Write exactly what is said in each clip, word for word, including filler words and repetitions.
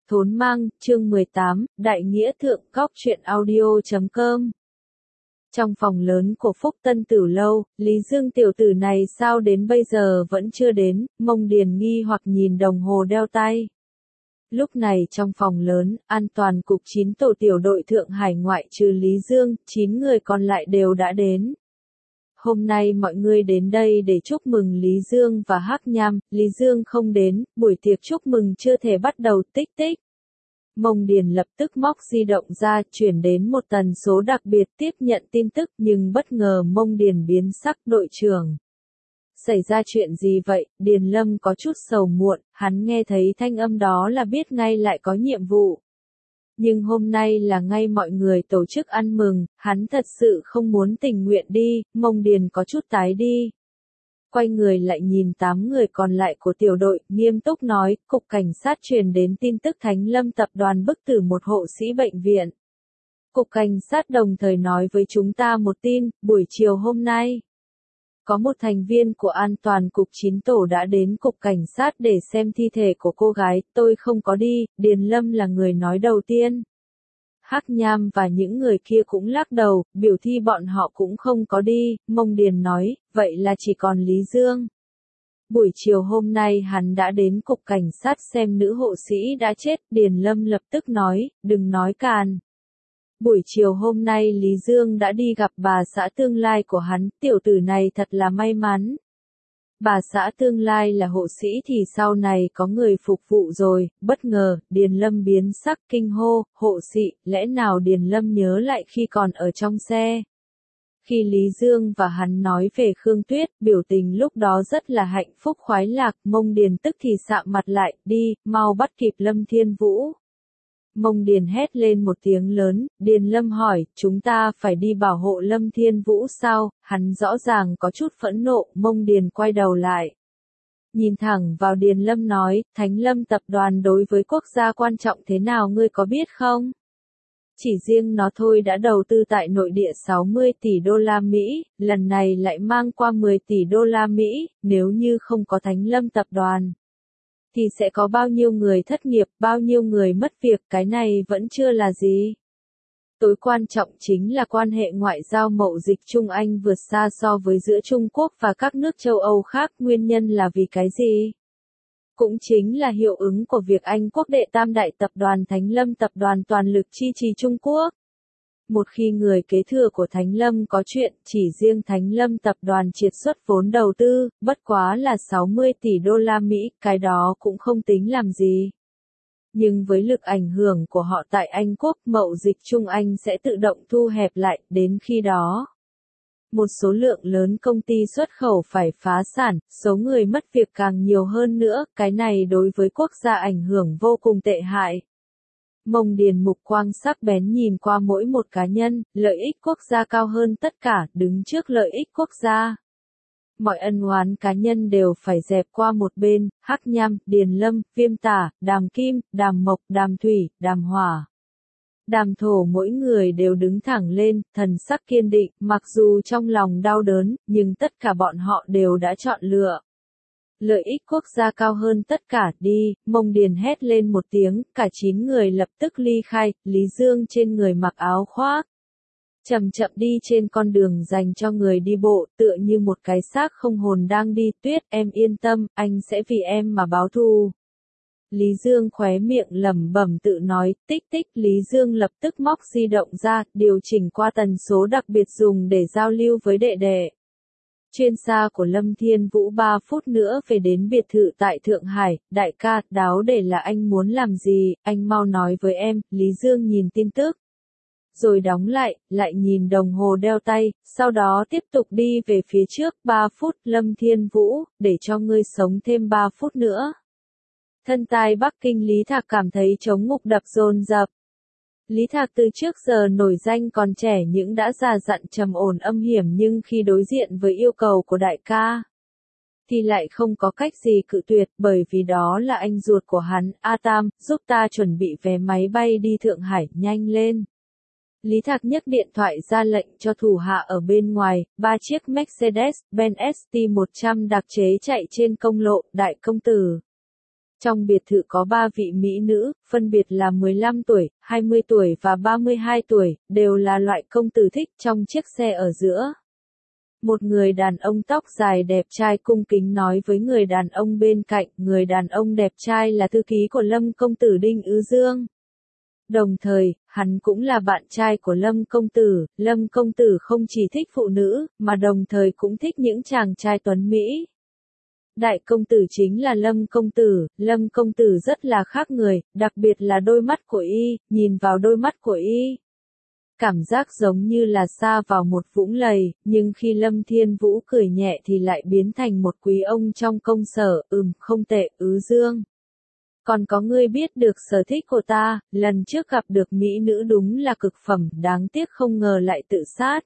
Thốn Mang, chương mười tám, Đại Nghĩa Thượng Cóc truyện audio chấm com. Trong phòng lớn của Phúc Tân Tử Lâu, Lý Dương tiểu tử này sao đến bây giờ vẫn chưa đến, Mông Điền nghi hoặc nhìn đồng hồ đeo tay. Lúc này trong phòng lớn, an toàn cục chín tổ tiểu đội Thượng Hải ngoại trừ Lý Dương, chín người còn lại đều đã đến. Hôm nay mọi người đến đây để chúc mừng Lý Dương và Hắc Nham, Lý Dương không đến, buổi tiệc chúc mừng chưa thể bắt đầu, tích tích. Mông Điền lập tức móc di động ra, chuyển đến một tần số đặc biệt tiếp nhận tin tức, nhưng bất ngờ Mông Điền biến sắc. Đội trưởng. Xảy ra chuyện gì vậy? Điền Lâm có chút sầu muộn, hắn nghe thấy thanh âm đó là biết ngay lại có nhiệm vụ. Nhưng hôm nay là ngay mọi người tổ chức ăn mừng, hắn thật sự không muốn tình nguyện đi, Mông Điền có chút tái đi. Quay người lại nhìn tám người còn lại của tiểu đội, nghiêm túc nói, cục cảnh sát truyền đến tin tức Thánh Lâm tập đoàn bức tử một hộ sĩ bệnh viện. Cục cảnh sát đồng thời nói với chúng ta một tin, buổi chiều hôm nay. Có một thành viên của an toàn cục chín tổ đã đến cục cảnh sát để xem thi thể của cô gái, tôi không có đi, Điền Lâm là người nói đầu tiên. Hắc Nham và những người kia cũng lắc đầu, biểu thi bọn họ cũng không có đi, Mông Điền nói, vậy là chỉ còn Lý Dương. Buổi chiều hôm nay hắn đã đến cục cảnh sát xem nữ hộ sĩ đã chết, Điền Lâm lập tức nói, đừng nói càn. Buổi chiều hôm nay Lý Dương đã đi gặp bà xã tương lai của hắn, tiểu tử này thật là may mắn. Bà xã tương lai là hộ sĩ thì sau này có người phục vụ rồi, bất ngờ, Điền Lâm biến sắc kinh hô, hộ sĩ, lẽ nào Điền Lâm nhớ lại khi còn ở trong xe. Khi Lý Dương và hắn nói về Khương Tuyết, biểu tình lúc đó rất là hạnh phúc khoái lạc, Mông Điền tức thì sạm mặt lại, đi, mau bắt kịp Lâm Thiên Vũ. Mông Điền hét lên một tiếng lớn, Điền Lâm hỏi, chúng ta phải đi bảo hộ Lâm Thiên Vũ sao, hắn rõ ràng có chút phẫn nộ, Mông Điền quay đầu lại. Nhìn thẳng vào Điền Lâm nói, Thánh Lâm tập đoàn đối với quốc gia quan trọng thế nào ngươi có biết không? Chỉ riêng nó thôi đã đầu tư tại nội địa sáu mươi tỷ đô la Mỹ, lần này lại mang qua mười tỷ đô la Mỹ, nếu như không có Thánh Lâm tập đoàn. Thì sẽ có bao nhiêu người thất nghiệp, bao nhiêu người mất việc, cái này vẫn chưa là gì. Tối quan trọng chính là quan hệ ngoại giao mậu dịch Trung Anh vượt xa so với giữa Trung Quốc và các nước châu Âu khác, nguyên nhân là vì cái gì? Cũng chính là hiệu ứng của việc Anh quốc đệ tam đại tập đoàn Thánh Lâm tập đoàn toàn lực chi trì Trung Quốc. Một khi người kế thừa của Thánh Lâm có chuyện, chỉ riêng Thánh Lâm tập đoàn triệt xuất vốn đầu tư, bất quá là sáu mươi tỷ đô la Mỹ, cái đó cũng không tính làm gì. Nhưng với lực ảnh hưởng của họ tại Anh quốc, mậu dịch Trung Anh sẽ tự động thu hẹp lại, đến khi đó. Một số lượng lớn công ty xuất khẩu phải phá sản, số người mất việc càng nhiều hơn nữa, cái này đối với quốc gia ảnh hưởng vô cùng tệ hại. Mông Điền mục quang sắc bén nhìn qua mỗi một cá nhân, lợi ích quốc gia cao hơn tất cả, đứng trước lợi ích quốc gia. Mọi ân oán cá nhân đều phải dẹp qua một bên, Hắc Nham, Điền Lâm, Viêm Tả, Đàm Kim, Đàm Mộc, Đàm Thủy, Đàm Hỏa. Đàm Thổ mỗi người đều đứng thẳng lên, thần sắc kiên định, mặc dù trong lòng đau đớn, nhưng tất cả bọn họ đều đã chọn lựa. Lợi ích quốc gia cao hơn tất cả, đi, Mông Điền hét lên một tiếng, cả chín người lập tức ly khai, Lý Dương trên người mặc áo khoác. Chậm chậm đi trên con đường dành cho người đi bộ, tựa như một cái xác không hồn đang đi, Tuyết, em yên tâm, anh sẽ vì em mà báo thù. Lý Dương khóe miệng lẩm bẩm tự nói, tích tích, Lý Dương lập tức móc di động ra, điều chỉnh qua tần số đặc biệt dùng để giao lưu với đệ đệ. Chuyên gia của Lâm Thiên Vũ ba phút nữa về đến biệt thự tại Thượng Hải, đại ca, đáo để là anh muốn làm gì, anh mau nói với em, Lý Dương nhìn tin tức. Rồi đóng lại, lại nhìn đồng hồ đeo tay, sau đó tiếp tục đi về phía trước, ba phút, Lâm Thiên Vũ, để cho ngươi sống thêm ba phút nữa. Thân tài Bắc Kinh Lý Thạc cảm thấy trống ngục đập dồn dập. Lý Thạc từ trước giờ nổi danh còn trẻ những đã già dặn trầm ổn âm hiểm nhưng khi đối diện với yêu cầu của đại ca, thì lại không có cách gì cự tuyệt bởi vì đó là anh ruột của hắn, A Tam, giúp ta chuẩn bị vé máy bay đi Thượng Hải, nhanh lên. Lý Thạc nhấc điện thoại ra lệnh cho thủ hạ ở bên ngoài, ba chiếc Mercedes-Benz S T một trăm đặc chế chạy trên công lộ, đại công tử. Trong biệt thự có ba vị mỹ nữ, phân biệt là mười lăm tuổi, hai mươi tuổi và ba mươi hai tuổi, đều là loại công tử thích trong chiếc xe ở giữa. Một người đàn ông tóc dài đẹp trai cung kính nói với người đàn ông bên cạnh, người đàn ông đẹp trai là thư ký của Lâm công tử Đinh Ứ Dương. Đồng thời, hắn cũng là bạn trai của Lâm công tử, Lâm công tử không chỉ thích phụ nữ, mà đồng thời cũng thích những chàng trai tuấn Mỹ. Đại công tử chính là Lâm công tử, Lâm công tử rất là khác người, đặc biệt là đôi mắt của y, nhìn vào đôi mắt của y. Cảm giác giống như là sa vào một vũng lầy, nhưng khi Lâm Thiên Vũ cười nhẹ thì lại biến thành một quý ông trong công sở, ừm, không tệ, Ứ Dương. Còn có ngươi biết được sở thích của ta, lần trước gặp được mỹ nữ đúng là cực phẩm, đáng tiếc không ngờ lại tự sát.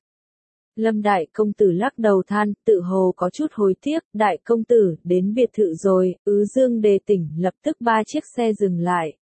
Lâm đại công tử lắc đầu than, tự hồ có chút hối tiếc, đại công tử, đến biệt thự rồi, Ứ Dương đề tỉnh, lập tức ba chiếc xe dừng lại.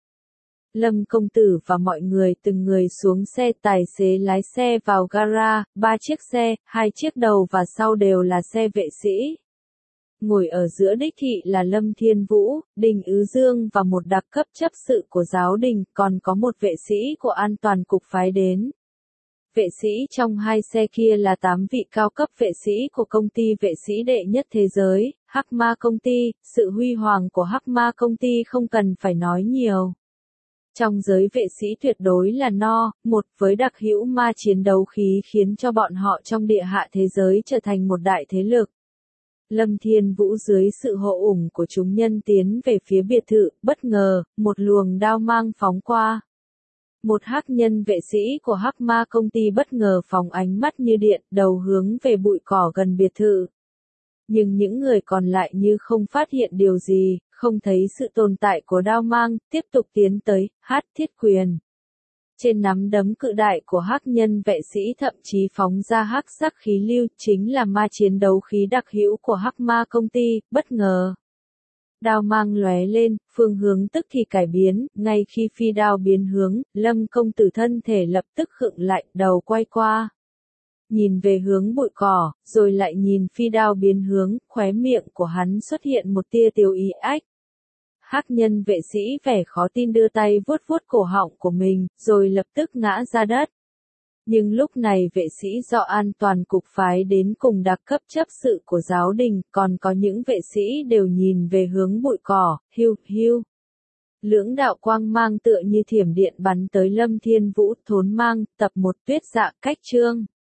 Lâm công tử và mọi người từng người xuống xe, tài xế lái xe vào gara, ba chiếc xe, hai chiếc đầu và sau đều là xe vệ sĩ. Ngồi ở giữa đích thị là Lâm Thiên Vũ, Đinh Ứ Dương và một đặc cấp chấp sự của giáo đình, còn có một vệ sĩ của an toàn cục phái đến. Vệ sĩ trong hai xe kia là tám vị cao cấp vệ sĩ của công ty vệ sĩ đệ nhất thế giới, Hắc Ma công ty, sự huy hoàng của Hắc Ma công ty không cần phải nói nhiều. Trong giới vệ sĩ tuyệt đối là no, một với đặc hữu ma chiến đấu khí khiến cho bọn họ trong địa hạ thế giới trở thành một đại thế lực. Lâm Thiên Vũ dưới sự hộ ủng của chúng nhân tiến về phía biệt thự, bất ngờ, một luồng đao mang phóng qua. Một hắc nhân vệ sĩ của Hắc Ma công ty bất ngờ phóng ánh mắt như điện, đầu hướng về bụi cỏ gần biệt thự. Nhưng những người còn lại như không phát hiện điều gì, không thấy sự tồn tại của đao mang, tiếp tục tiến tới, hát thiết quyền. Trên nắm đấm cự đại của hắc nhân vệ sĩ thậm chí phóng ra hắc sắc khí lưu, chính là ma chiến đấu khí đặc hữu của Hắc Ma công ty, bất ngờ. Đao mang lóe lên, phương hướng tức thì cải biến, ngay khi phi đao biến hướng, Lâm công tử thân thể lập tức khựng lại, đầu quay qua. Nhìn về hướng bụi cỏ, rồi lại nhìn phi đao biến hướng, khóe miệng của hắn xuất hiện một tia tiêu ý ách. Hắc nhân vệ sĩ vẻ khó tin đưa tay vuốt vuốt cổ họng của mình, rồi lập tức ngã ra đất. Nhưng lúc này vệ sĩ do an toàn cục phái đến cùng đặc cấp chấp sự của giáo đình, còn có những vệ sĩ đều nhìn về hướng bụi cỏ, hiu, hiu. Lưỡng đạo quang mang tựa như thiểm điện bắn tới Lâm Thiên Vũ, thốn mang, tập một tuyết dạ cách chương.